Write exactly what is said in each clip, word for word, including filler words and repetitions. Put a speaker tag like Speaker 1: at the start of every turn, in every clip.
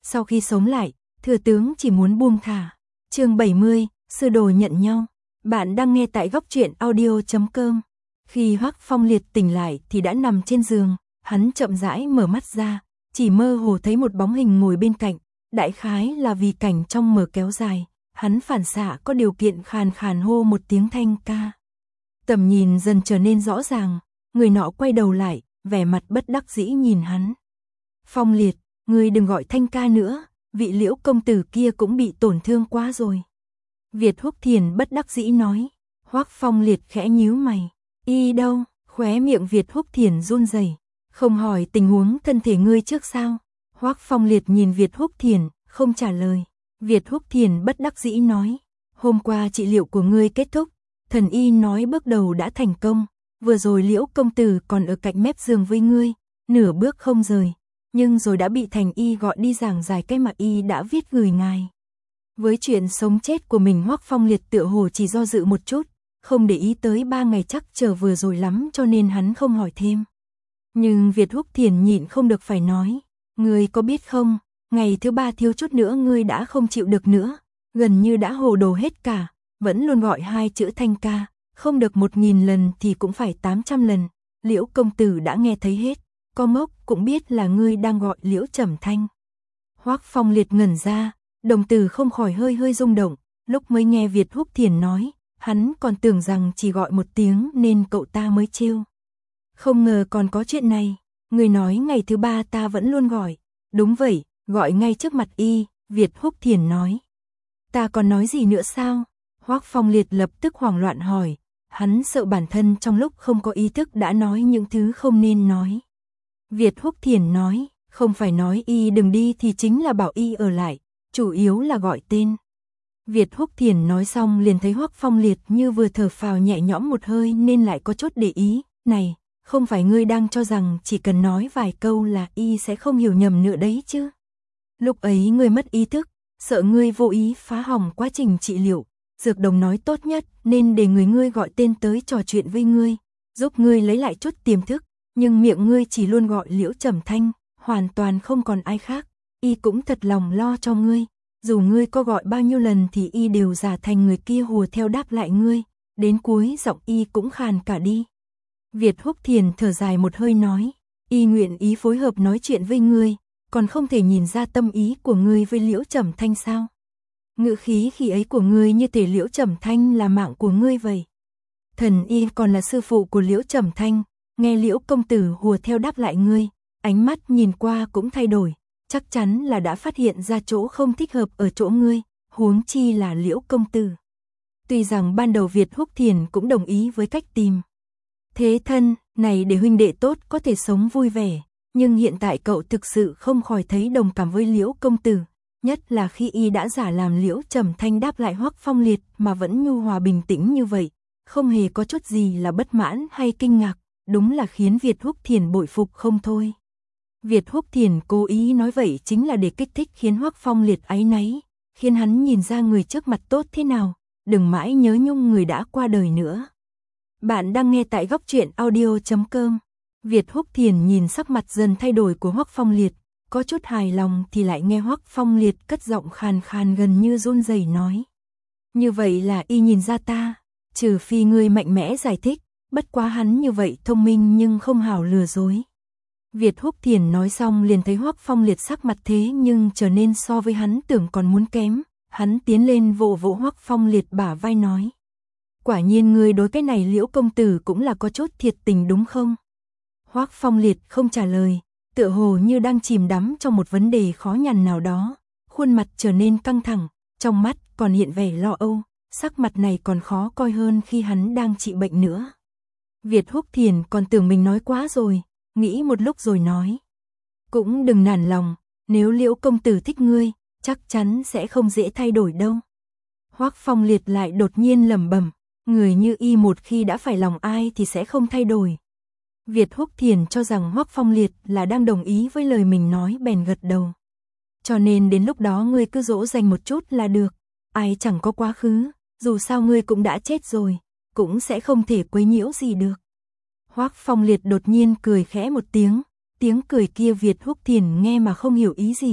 Speaker 1: Sau khi sống lại, thừa tướng chỉ muốn buông thả. Chương bảy mươi, sư đồ nhận nhau. Bạn đang nghe tại góc truyện audio chấm com. Khi Hoắc Phong Liệt tỉnh lại thì đã nằm trên giường, hắn chậm rãi mở mắt ra, chỉ mơ hồ thấy một bóng hình ngồi bên cạnh, đại khái là vì cảnh trong mờ kéo dài, hắn phản xạ có điều kiện khàn khàn hô một tiếng thanh ca. Tầm nhìn dần trở nên rõ ràng, người nọ quay đầu lại, vẻ mặt bất đắc dĩ nhìn hắn. Phong Liệt, ngươi đừng gọi thanh ca nữa, vị Liễu công tử kia cũng bị tổn thương quá rồi. Việt Húc Thiền bất đắc dĩ nói. Hoắc Phong Liệt khẽ nhíu mày. Y đâu? Khóe miệng Việt Húc Thiền run rẩy. Không hỏi tình huống thân thể ngươi trước sao? Hoắc Phong Liệt nhìn Việt Húc Thiền, không trả lời. Việt Húc Thiền bất đắc dĩ nói. Hôm qua trị liệu của ngươi kết thúc, thần y nói bước đầu đã thành công. Vừa rồi Liễu công tử còn ở cạnh mép giường với ngươi, nửa bước không rời. Nhưng rồi đã bị thành y gọi đi giảng giải cái mà y đã viết gửi ngài. Với chuyện sống chết của mình Hoắc Phong Liệt tựa hồ chỉ do dự một chút, không để ý tới ba ngày chắc chờ vừa rồi lắm cho nên hắn không hỏi thêm. Nhưng Việt Húc Thiền nhịn không được phải nói, ngươi có biết không, ngày thứ ba thiếu chút nữa ngươi đã không chịu được nữa, gần như đã hồ đồ hết cả, vẫn luôn gọi hai chữ thanh ca, không được một nghìn lần thì cũng phải tám trăm lần, Liễu công tử đã nghe thấy hết. Có mốc cũng biết là ngươi đang gọi Liễu Trầm Thanh. Hoắc Phong Liệt ngẩn ra, đồng tử không khỏi hơi hơi rung động, lúc mới nghe Việt Húc Thiền nói, hắn còn tưởng rằng chỉ gọi một tiếng nên cậu ta mới trêu. Không ngờ còn có chuyện này, người nói ngày thứ ba ta vẫn luôn gọi. Đúng vậy, gọi ngay trước mặt y, Việt Húc Thiền nói. Ta còn nói gì nữa sao? Hoắc Phong Liệt lập tức hoảng loạn hỏi, hắn sợ bản thân trong lúc không có ý thức đã nói những thứ không nên nói. Việt Húc Thiền nói, không phải nói y đừng đi thì chính là bảo y ở lại, chủ yếu là gọi tên. Việt Húc Thiền nói xong liền thấy Hoắc Phong Liệt như vừa thở phào nhẹ nhõm một hơi nên lại có chút để ý, này, không phải ngươi đang cho rằng chỉ cần nói vài câu là y sẽ không hiểu nhầm nữa đấy chứ. Lúc ấy ngươi mất ý thức, sợ ngươi vô ý phá hỏng quá trình trị liệu, dược đồng nói tốt nhất nên để người ngươi gọi tên tới trò chuyện với ngươi, giúp ngươi lấy lại chút tiềm thức. Nhưng miệng ngươi chỉ luôn gọi Liễu Trầm Thanh, hoàn toàn không còn ai khác, y cũng thật lòng lo cho ngươi, dù ngươi có gọi bao nhiêu lần thì y đều giả thành người kia hùa theo đáp lại ngươi, đến cuối giọng y cũng khàn cả đi. Việt Húc Thiền thở dài một hơi nói, y nguyện ý phối hợp nói chuyện với ngươi, còn không thể nhìn ra tâm ý của ngươi với Liễu Trầm Thanh sao? Ngữ khí khi ấy của ngươi như thể Liễu Trầm Thanh là mạng của ngươi vậy. Thần y còn là sư phụ của Liễu Trầm Thanh. Nghe Liễu công tử hùa theo đáp lại ngươi, ánh mắt nhìn qua cũng thay đổi, chắc chắn là đã phát hiện ra chỗ không thích hợp ở chỗ ngươi, huống chi là Liễu công tử. Tuy rằng ban đầu Việt Húc Thiền cũng đồng ý với cách tìm thế thân này để huynh đệ tốt có thể sống vui vẻ, nhưng hiện tại cậu thực sự không khỏi thấy đồng cảm với Liễu công tử, nhất là khi y đã giả làm Liễu Trầm Thanh đáp lại Hoắc Phong Liệt mà vẫn nhu hòa bình tĩnh như vậy, không hề có chút gì là bất mãn hay kinh ngạc. Đúng là khiến Việt Húc Thiền bội phục không thôi. Việt Húc Thiền cố ý nói vậy chính là để kích thích khiến Hoắc Phong Liệt áy náy, khiến hắn nhìn ra người trước mặt tốt thế nào, đừng mãi nhớ nhung người đã qua đời nữa. Bạn đang nghe tại góc truyện audio chấm com. Việt Húc Thiền nhìn sắc mặt dần thay đổi của Hoắc Phong Liệt, có chút hài lòng thì lại nghe Hoắc Phong Liệt cất giọng khàn khàn gần như run rẩy nói. Như vậy là y nhìn ra ta, trừ phi ngươi mạnh mẽ giải thích. Bất quá hắn như vậy thông minh nhưng không hảo lừa dối. Việt Húc Thiền nói xong liền thấy Hoắc Phong Liệt sắc mặt thế nhưng trở nên so với hắn tưởng còn muốn kém. Hắn tiến lên vỗ vỗ Hoắc Phong Liệt bả vai nói. Quả nhiên ngươi đối cái này Liễu công tử cũng là có chút thiệt tình đúng không? Hoắc Phong Liệt không trả lời, tựa hồ như đang chìm đắm trong một vấn đề khó nhằn nào đó. Khuôn mặt trở nên căng thẳng, trong mắt còn hiện vẻ lo âu, sắc mặt này còn khó coi hơn khi hắn đang trị bệnh nữa. Việt Húc Thiền còn tưởng mình nói quá rồi, nghĩ một lúc rồi nói. Cũng đừng nản lòng, nếu Liễu công tử thích ngươi, chắc chắn sẽ không dễ thay đổi đâu. Hoắc Phong Liệt lại đột nhiên lẩm bẩm, người như y một khi đã phải lòng ai thì sẽ không thay đổi. Việt Húc Thiền cho rằng Hoắc Phong Liệt là đang đồng ý với lời mình nói bèn gật đầu. Cho nên đến lúc đó ngươi cứ dỗ dành một chút là được, ai chẳng có quá khứ, dù sao ngươi cũng đã chết rồi. Cũng sẽ không thể quấy nhiễu gì được. Hoắc Phong Liệt đột nhiên cười khẽ một tiếng, tiếng cười kia Việt Húc Thiền nghe mà không hiểu ý gì,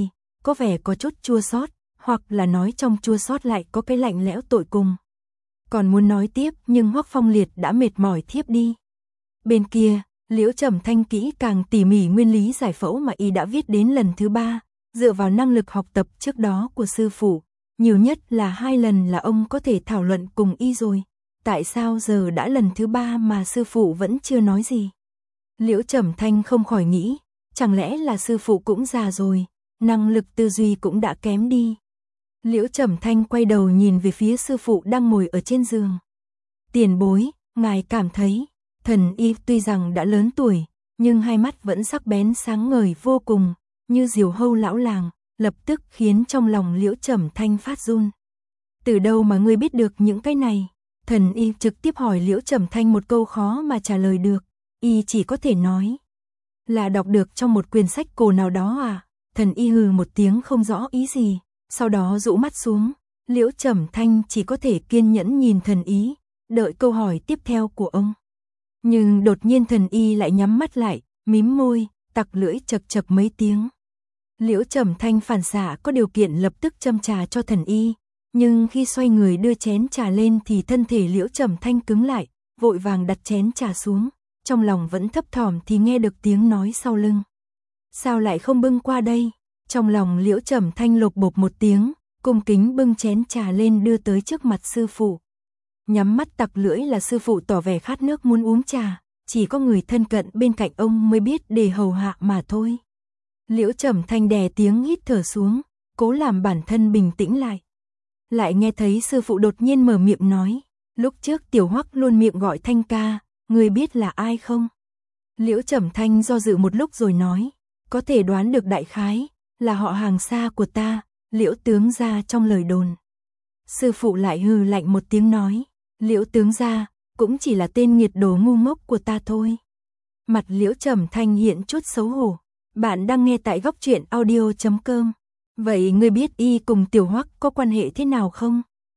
Speaker 1: có vẻ có chút chua xót, hoặc là nói trong chua xót lại có cái lạnh lẽo tột cùng. Còn muốn nói tiếp nhưng Hoắc Phong Liệt đã mệt mỏi thiếp đi. Bên kia, Liễu Trầm Thanh kỹ càng tỉ mỉ nguyên lý giải phẫu mà y đã viết đến lần thứ ba, dựa vào năng lực học tập trước đó của sư phụ, nhiều nhất là hai lần là ông có thể thảo luận cùng y rồi. Tại sao giờ đã lần thứ ba mà sư phụ vẫn chưa nói gì? Liễu Trầm Thanh không khỏi nghĩ, chẳng lẽ là sư phụ cũng già rồi, năng lực tư duy cũng đã kém đi. Liễu Trầm Thanh quay đầu nhìn về phía sư phụ đang ngồi ở trên giường. Tiền bối, ngài cảm thấy, thần y tuy rằng đã lớn tuổi, nhưng hai mắt vẫn sắc bén sáng ngời vô cùng, như diều hâu lão làng, lập tức khiến trong lòng Liễu Trầm Thanh phát run. Từ đâu mà ngươi biết được những cái này? Thần y trực tiếp hỏi Liễu Trầm Thanh một câu khó mà trả lời được, y chỉ có thể nói là đọc được trong một quyển sách cổ nào đó à? Thần y hừ một tiếng không rõ ý gì, sau đó rũ mắt xuống. Liễu Trầm Thanh chỉ có thể kiên nhẫn nhìn thần y, đợi câu hỏi tiếp theo của ông. Nhưng đột nhiên thần y lại nhắm mắt lại, mím môi, tặc lưỡi chật chật mấy tiếng. Liễu Trầm Thanh phản xạ có điều kiện lập tức châm trà cho thần y, nhưng khi xoay người đưa chén trà lên thì thân thể Liễu Trầm Thanh cứng lại, vội vàng đặt chén trà xuống, trong lòng vẫn thấp thỏm thì nghe được tiếng nói sau lưng. Sao lại không bưng qua đây? Trong lòng Liễu Trầm Thanh lột bột một tiếng, cung kính bưng chén trà lên đưa tới trước mặt sư phụ. Nhắm mắt tặc lưỡi là sư phụ tỏ vẻ khát nước muốn uống trà, chỉ có người thân cận bên cạnh ông mới biết để hầu hạ mà thôi. Liễu Trầm Thanh đè tiếng hít thở xuống, cố làm bản thân bình tĩnh lại. Lại nghe thấy sư phụ đột nhiên mở miệng nói, lúc trước Tiểu Hoắc luôn miệng gọi Thanh ca, người biết là ai không? Liễu Trầm Thanh do dự một lúc rồi nói, có thể đoán được đại khái, là họ hàng xa của ta, Liễu tướng gia trong lời đồn. Sư phụ lại hừ lạnh một tiếng nói, Liễu tướng gia, cũng chỉ là tên nghiệt đồ ngu ngốc của ta thôi. Mặt Liễu Trầm Thanh hiện chút xấu hổ. Bạn đang nghe tại góc truyện audio chấm com. Vậy ngươi biết y cùng Tiểu Hoắc có quan hệ thế nào không?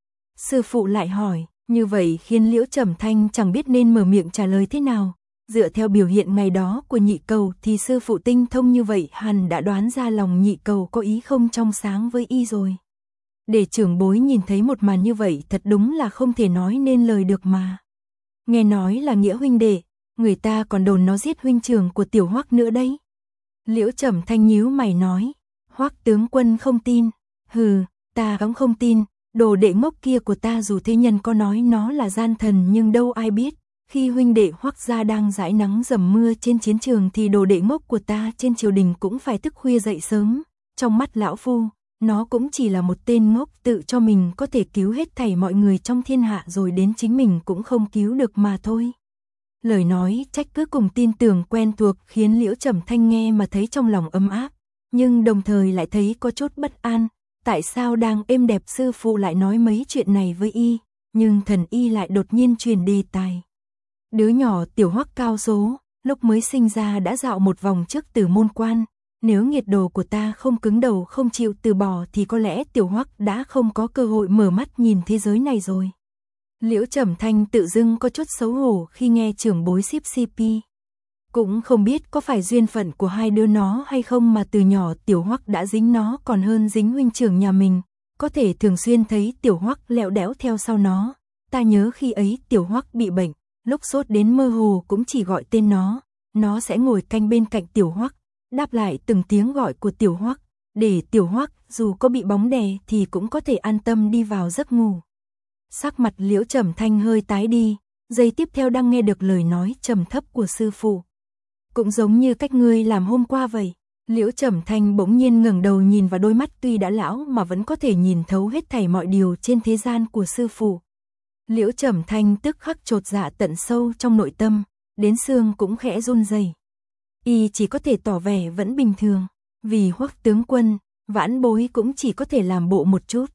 Speaker 1: Sư phụ lại hỏi, như vậy khiến Liễu Trầm Thanh chẳng biết nên mở miệng trả lời thế nào. Dựa theo biểu hiện ngày đó của nhị cầu thì sư phụ tinh thông như vậy hẳn đã đoán ra lòng nhị cầu có ý không trong sáng với y rồi. Để trưởng bối nhìn thấy một màn như vậy thật đúng là không thể nói nên lời được mà. Nghe nói là nghĩa huynh đệ, người ta còn đồn nó giết huynh trưởng của Tiểu Hoắc nữa đấy. Liễu Trầm Thanh nhíu mày nói, Hoắc tướng quân không tin, hừ, ta cũng không tin, đồ đệ ngốc kia của ta dù thế nhân có nói nó là gian thần nhưng đâu ai biết, khi huynh đệ Hoắc gia đang dãi nắng dầm mưa trên chiến trường thì đồ đệ ngốc của ta trên triều đình cũng phải thức khuya dậy sớm, trong mắt lão phu, nó cũng chỉ là một tên ngốc tự cho mình có thể cứu hết thảy mọi người trong thiên hạ rồi đến chính mình cũng không cứu được mà thôi. Lời nói trách cứ cùng tin tưởng quen thuộc khiến Liễu Trầm Thanh nghe mà thấy trong lòng ấm áp, nhưng đồng thời lại thấy có chút bất an, tại sao đang êm đẹp sư phụ lại nói mấy chuyện này với y, nhưng thần y lại đột nhiên truyền đề tài. Đứa nhỏ Tiểu Hoắc cao số, lúc mới sinh ra đã dạo một vòng trước Tử Môn Quan, nếu nghiệt đồ của ta không cứng đầu không chịu từ bỏ thì có lẽ Tiểu Hoắc đã không có cơ hội mở mắt nhìn thế giới này rồi. Liễu Trầm Thanh tự dưng có chút xấu hổ khi nghe trưởng bối ship xê pê. Cũng không biết có phải duyên phận của hai đứa nó hay không mà từ nhỏ Tiểu Hoắc đã dính nó còn hơn dính huynh trưởng nhà mình, có thể thường xuyên thấy Tiểu Hoắc lẹo đẽo theo sau nó. Ta nhớ khi ấy Tiểu Hoắc bị bệnh, lúc sốt đến mơ hồ cũng chỉ gọi tên nó, nó sẽ ngồi canh bên cạnh Tiểu Hoắc, đáp lại từng tiếng gọi của Tiểu Hoắc, để Tiểu Hoắc dù có bị bóng đè thì cũng có thể an tâm đi vào giấc ngủ. Sắc mặt Liễu Trầm Thanh hơi tái đi, giây tiếp theo đang nghe được lời nói trầm thấp của sư phụ. Cũng giống như cách ngươi làm hôm qua vậy. Liễu Trầm Thanh bỗng nhiên ngẩng đầu nhìn vào đôi mắt tuy đã lão mà vẫn có thể nhìn thấu hết thảy mọi điều trên thế gian của sư phụ. Liễu Trầm Thanh tức khắc chột dạ tận sâu trong nội tâm, đến xương cũng khẽ run rẩy. Y chỉ có thể tỏ vẻ vẫn bình thường, vì Hoắc tướng quân, vãn bối cũng chỉ có thể làm bộ một chút.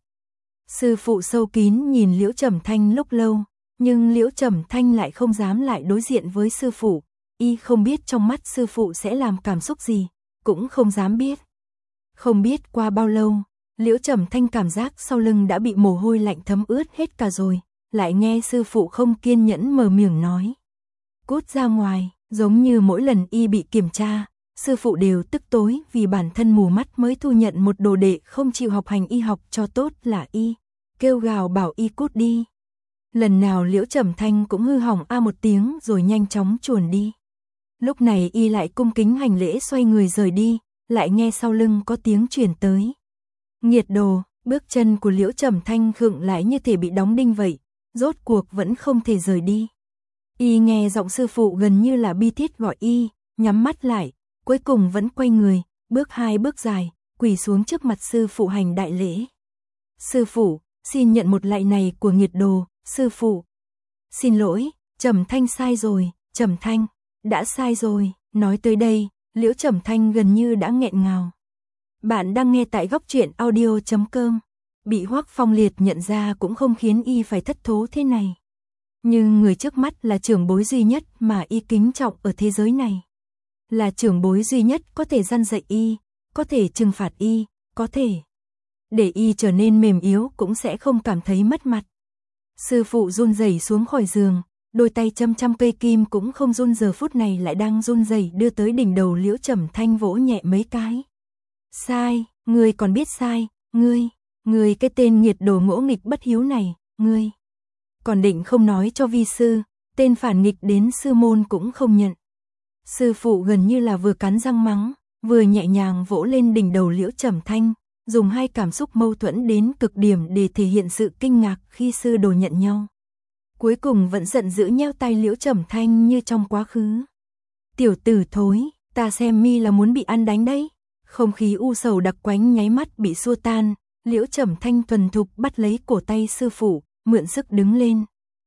Speaker 1: Sư phụ sâu kín nhìn Liễu Trầm Thanh lúc lâu, nhưng Liễu Trầm Thanh lại không dám lại đối diện với sư phụ, y không biết trong mắt sư phụ sẽ làm cảm xúc gì, cũng không dám biết. Không biết qua bao lâu, Liễu Trầm Thanh cảm giác sau lưng đã bị mồ hôi lạnh thấm ướt hết cả rồi, lại nghe sư phụ không kiên nhẫn mở miệng nói. Cút ra ngoài, giống như mỗi lần y bị kiểm tra, sư phụ đều tức tối vì bản thân mù mắt mới thu nhận một đồ đệ không chịu học hành y học cho tốt là y, kêu gào bảo y cút đi. Lần nào Liễu Trầm Thanh cũng hư hỏng a một tiếng rồi nhanh chóng chuồn đi. Lúc này y lại cung kính hành lễ xoay người rời đi, lại nghe sau lưng có tiếng truyền tới. Nghiệt đồ, bước chân của Liễu Trầm Thanh khựng lại như thể bị đóng đinh vậy, rốt cuộc vẫn không thể rời đi. Y nghe giọng sư phụ gần như là bi thiết gọi y, nhắm mắt lại, cuối cùng vẫn quay người, bước hai bước dài, quỳ xuống trước mặt sư phụ hành đại lễ. Sư phụ, xin nhận một lạy này của nghiệt đồ, sư phụ. Xin lỗi, Trầm Thanh sai rồi, Trầm Thanh, đã sai rồi, nói tới đây, Liễu Trầm Thanh gần như đã nghẹn ngào. Bạn đang nghe tại góc truyện audio chấm com. Bị Hoắc Phong Liệt nhận ra cũng không khiến y phải thất thố thế này. Nhưng người trước mắt là trưởng bối duy nhất mà y kính trọng ở thế giới này. Là trưởng bối duy nhất có thể răn dạy y, có thể trừng phạt y, có thể để y trở nên mềm yếu cũng sẽ không cảm thấy mất mặt. Sư phụ run rẩy xuống khỏi giường, đôi tay chăm chăm cây kim cũng không run, giờ phút này lại đang run rẩy đưa tới đỉnh đầu Liễu Trầm Thanh vỗ nhẹ mấy cái. Sai, ngươi còn biết sai, ngươi, ngươi cái tên nghiệt đồ ngỗ nghịch bất hiếu này, ngươi còn định không nói cho vi sư, tên phản nghịch đến sư môn cũng không nhận. Sư phụ gần như là vừa cắn răng mắng, vừa nhẹ nhàng vỗ lên đỉnh đầu Liễu Trầm Thanh, dùng hai cảm xúc mâu thuẫn đến cực điểm để thể hiện sự kinh ngạc khi sư đồ nhận nhau. Cuối cùng vẫn giận dữ nheo tay Liễu Trầm Thanh như trong quá khứ. Tiểu tử thối, ta xem mi là muốn bị ăn đánh đấy. Không khí u sầu đặc quánh nháy mắt bị xua tan, Liễu Trầm Thanh thuần thục bắt lấy cổ tay sư phụ, mượn sức đứng lên.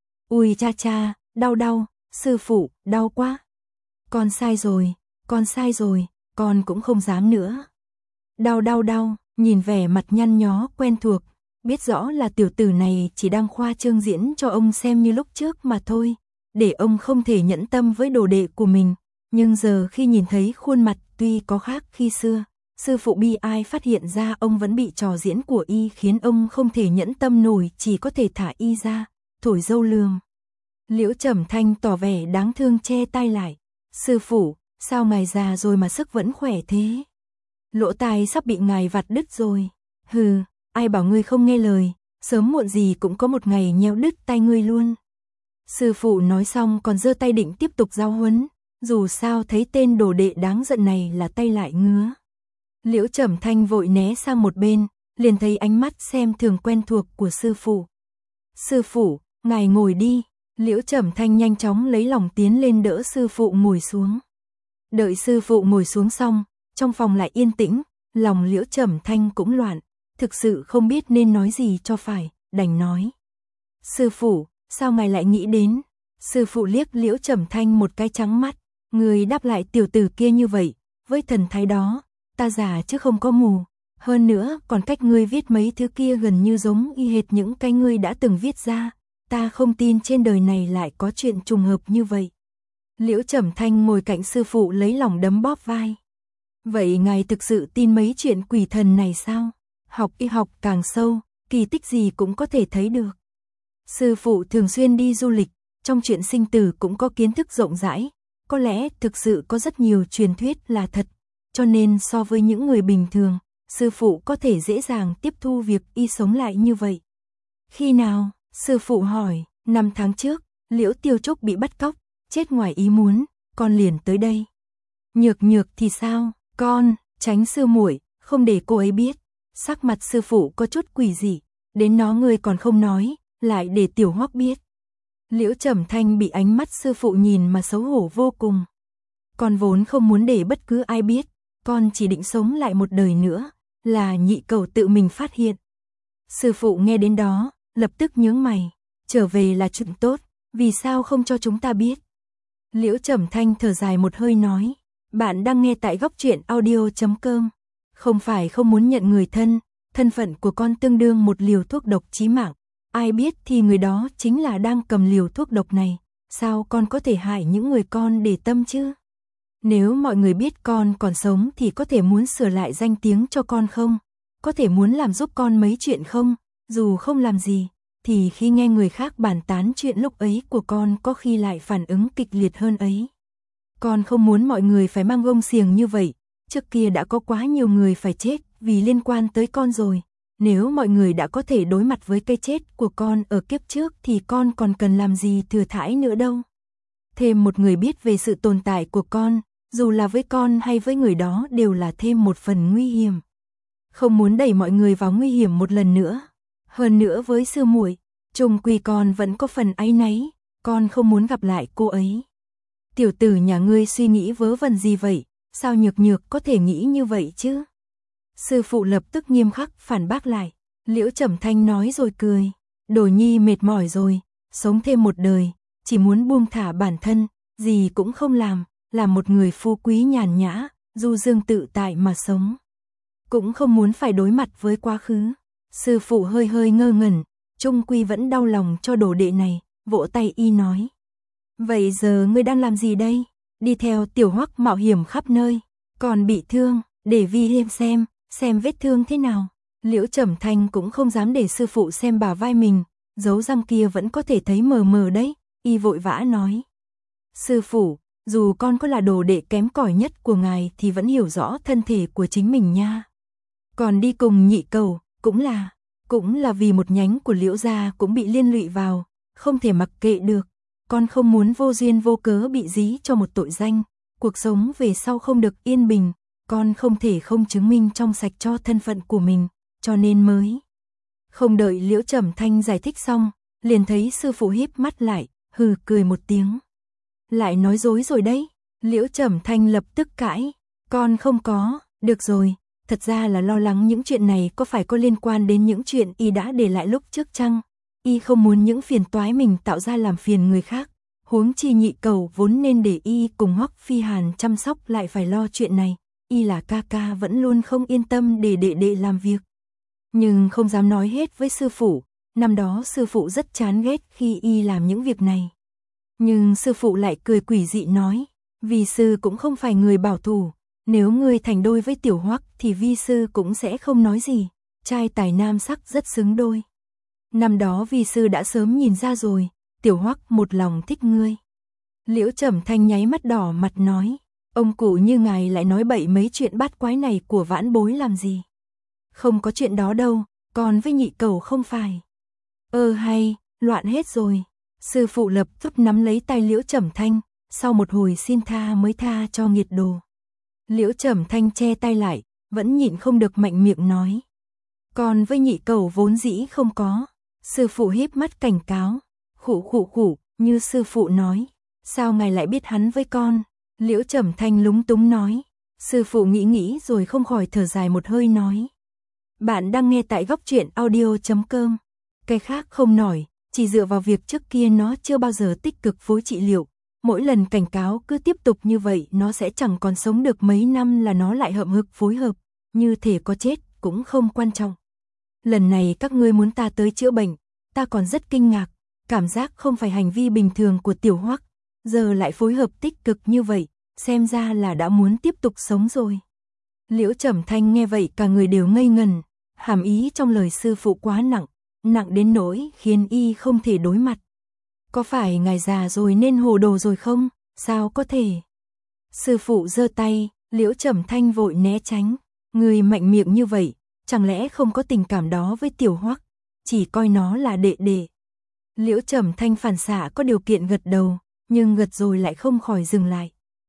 Speaker 1: Ui cha cha, đau đau, sư phụ, đau quá. Con sai rồi, con sai rồi, con cũng không dám nữa. Đau đau đau, nhìn vẻ mặt nhăn nhó quen thuộc, biết rõ là tiểu tử này chỉ đang khoa trương diễn cho ông xem như lúc trước mà thôi, để ông không thể nhẫn tâm với đồ đệ của mình, nhưng giờ khi nhìn thấy khuôn mặt tuy có khác khi xưa, sư phụ bi ai phát hiện ra ông vẫn bị trò diễn của y khiến ông không thể nhẫn tâm nổi, chỉ có thể thả y ra, thổi dâu lườm. Liễu Trầm Thanh tỏ vẻ đáng thương che tay lại. Sư phụ, sao ngài già rồi mà sức vẫn khỏe thế? Lỗ tai sắp bị ngài vặt đứt rồi. Hừ, ai bảo ngươi không nghe lời, sớm muộn gì cũng có một ngày nheo đứt tay ngươi luôn. Sư phụ nói xong còn giơ tay định tiếp tục giáo huấn, dù sao thấy tên đồ đệ đáng giận này là tay lại ngứa. Liễu Trầm Thanh vội né sang một bên, liền thấy ánh mắt xem thường quen thuộc của sư phụ. Sư phụ, ngài ngồi đi. Liễu Trầm Thanh nhanh chóng lấy lòng tiến lên đỡ sư phụ ngồi xuống. Đợi sư phụ ngồi xuống xong, trong phòng lại yên tĩnh, lòng Liễu Trầm Thanh cũng loạn, thực sự không biết nên nói gì cho phải, đành nói. Sư phụ, sao ngài lại nghĩ đến? Sư phụ liếc Liễu Trầm Thanh một cái trắng mắt, người đáp lại tiểu tử kia như vậy, với thần thái đó, ta già chứ không có mù, hơn nữa còn cách ngươi viết mấy thứ kia gần như giống y hệt những cái ngươi đã từng viết ra. Ta không tin trên đời này lại có chuyện trùng hợp như vậy. Liễu Trầm Thanh ngồi cạnh sư phụ lấy lòng đấm bóp vai. Vậy ngài thực sự tin mấy chuyện quỷ thần này sao? Học y học càng sâu, kỳ tích gì cũng có thể thấy được. Sư phụ thường xuyên đi du lịch, trong chuyện sinh tử cũng có kiến thức rộng rãi. Có lẽ thực sự có rất nhiều truyền thuyết là thật, cho nên so với những người bình thường, sư phụ có thể dễ dàng tiếp thu việc y sống lại như vậy. Khi nào? Sư phụ hỏi, năm tháng trước, Liễu Tiêu Trúc bị bắt cóc, chết ngoài ý muốn, con liền tới đây. Nhược nhược thì sao, con, tránh sư muội, không để cô ấy biết. Sắc mặt sư phụ có chút quỷ dị, đến nó ngươi còn không nói, lại để Tiểu Hoắc biết. Liễu Trầm Thanh bị ánh mắt sư phụ nhìn mà xấu hổ vô cùng. Con vốn không muốn để bất cứ ai biết, con chỉ định sống lại một đời nữa, là nhị cầu tự mình phát hiện. Sư phụ nghe đến đó, lập tức nhướng mày, trở về là chuyện tốt, vì sao không cho chúng ta biết? Liễu Trầm Thanh thở dài một hơi nói, bạn đang nghe tại góc truyện audio chấm com. Không phải không muốn nhận người thân, thân phận của con tương đương một liều thuốc độc chí mạng, ai biết thì người đó chính là đang cầm liều thuốc độc này, sao con có thể hại những người con để tâm chứ? Nếu mọi người biết con còn sống thì có thể muốn sửa lại danh tiếng cho con không? Có thể muốn làm giúp con mấy chuyện không? Dù không làm gì, thì khi nghe người khác bàn tán chuyện lúc ấy của con có khi lại phản ứng kịch liệt hơn ấy. Con không muốn mọi người phải mang gông xiềng như vậy, trước kia đã có quá nhiều người phải chết vì liên quan tới con rồi. Nếu mọi người đã có thể đối mặt với cái chết của con ở kiếp trước thì con còn cần làm gì thừa thãi nữa đâu. Thêm một người biết về sự tồn tại của con, dù là với con hay với người đó đều là thêm một phần nguy hiểm. Không muốn đẩy mọi người vào nguy hiểm một lần nữa. Hơn nữa với sư muội, chung quy con vẫn có phần áy náy, con không muốn gặp lại cô ấy. Tiểu tử nhà ngươi suy nghĩ vớ vẩn gì vậy, sao Nhược Nhược có thể nghĩ như vậy chứ? Sư phụ lập tức nghiêm khắc phản bác lại. Liễu Trầm Thanh nói rồi cười. Đồ nhi mệt mỏi rồi, sống thêm một đời, chỉ muốn buông thả bản thân, gì cũng không làm, làm một người phú quý nhàn nhã, du dương tự tại mà sống. Cũng không muốn phải đối mặt với quá khứ. Sư phụ hơi hơi ngơ ngẩn, chung quy vẫn đau lòng cho đồ đệ này, vỗ tay y nói. Vậy giờ ngươi đang làm gì đây? Đi theo Tiểu Hoắc mạo hiểm khắp nơi, còn bị thương, để vi hiêm xem, xem vết thương thế nào. Liễu Trầm Thanh cũng không dám để sư phụ xem bả vai mình, dấu răng kia vẫn có thể thấy mờ mờ đấy, y vội vã nói. Sư phụ, dù con có là đồ đệ kém cỏi nhất của ngài thì vẫn hiểu rõ thân thể của chính mình nha. Còn đi cùng nhị cầu, cũng là, cũng là vì một nhánh của Liễu gia cũng bị liên lụy vào, không thể mặc kệ được. Con không muốn vô duyên vô cớ bị dí cho một tội danh, cuộc sống về sau không được yên bình, con không thể không chứng minh trong sạch cho thân phận của mình, cho nên mới. Không đợi Liễu Trầm Thanh giải thích xong, liền thấy sư phụ híp mắt lại, hừ cười một tiếng. Lại nói dối rồi đấy, Liễu Trầm Thanh lập tức cãi, con không có, được rồi, thật ra là lo lắng những chuyện này có phải có liên quan đến những chuyện y đã để lại lúc trước chăng? Y không muốn những phiền toái mình tạo ra làm phiền người khác, huống chi nhị cầu vốn nên để y cùng Hoắc Phi Hàn chăm sóc lại phải lo chuyện này, y là ca ca vẫn luôn không yên tâm để đệ đệ làm việc. Nhưng không dám nói hết với sư phụ, năm đó sư phụ rất chán ghét khi y làm những việc này. Nhưng sư phụ lại cười quỷ dị nói, vi sư cũng không phải người bảo thủ, nếu ngươi thành đôi với Tiểu Hoắc thì vi sư cũng sẽ không nói gì, trai tài nam sắc rất xứng đôi. Năm đó vi sư đã sớm nhìn ra rồi, Tiểu Hoắc một lòng thích ngươi. Liễu Trầm Thanh nháy mắt đỏ mặt nói, ông cụ như ngài lại nói bậy mấy chuyện bát quái này của vãn bối làm gì. Không có chuyện đó đâu, còn với nhị cầu không phải. Ơ hay, loạn hết rồi. Sư phụ lập tức nắm lấy tay Liễu Trầm Thanh, sau một hồi xin tha mới tha cho nghiệt đồ. Liễu Trầm Thanh che tay lại, vẫn nhịn không được mạnh miệng nói. Còn với nhị cầu vốn dĩ không có. Sư phụ híp mắt cảnh cáo, khụ khụ khụ, như sư phụ nói, sao ngài lại biết hắn với con? Liễu Trầm Thanh lúng túng nói, sư phụ nghĩ nghĩ rồi không khỏi thở dài một hơi nói. Bạn đang nghe tại góc truyện audio chấm com, cái khác không nổi, chỉ dựa vào việc trước kia nó chưa bao giờ tích cực phối trị liệu, mỗi lần cảnh cáo cứ tiếp tục như vậy nó sẽ chẳng còn sống được mấy năm là nó lại hậm hực phối hợp, như thể có chết cũng không quan trọng. Lần này các ngươi muốn ta tới chữa bệnh, ta còn rất kinh ngạc, cảm giác không phải hành vi bình thường của Tiểu Hoắc, giờ lại phối hợp tích cực như vậy, xem ra là đã muốn tiếp tục sống rồi. Liễu Trầm Thanh nghe vậy cả người đều ngây ngần, hàm ý trong lời sư phụ quá nặng, nặng đến nỗi khiến y không thể đối mặt. Có phải ngài già rồi nên hồ đồ rồi không? Sao có thể? Sư phụ giơ tay, Liễu Trầm Thanh vội né tránh, người mạnh miệng như vậy, chẳng lẽ không có tình cảm đó với Tiểu Hoắc, chỉ coi nó là đệ đệ. Liễu Trầm Thanh phản xạ có điều kiện gật đầu, nhưng gật rồi lại không khỏi dừng lại.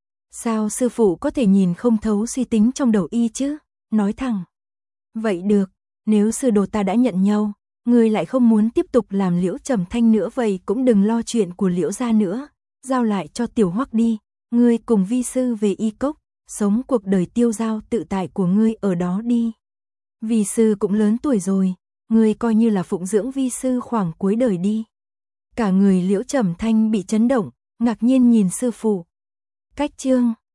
Speaker 1: Sao sư phụ có thể nhìn không thấu suy tính trong đầu y chứ? Nói thẳng. Vậy được, nếu sư đồ ta đã nhận nhau, người lại không muốn tiếp tục làm Liễu Trầm Thanh nữa vậy cũng đừng lo chuyện của Liễu gia nữa, giao lại cho Tiểu Hoắc đi, ngươi cùng vi sư về y cốc, sống cuộc đời tiêu dao tự tại của ngươi ở đó đi. Vi sư cũng lớn tuổi rồi, ngươi coi như là phụng dưỡng vi sư khoảng cuối đời đi. Cả người Liễu Trầm Thanh bị chấn động, ngạc nhiên nhìn sư phụ. Cách chương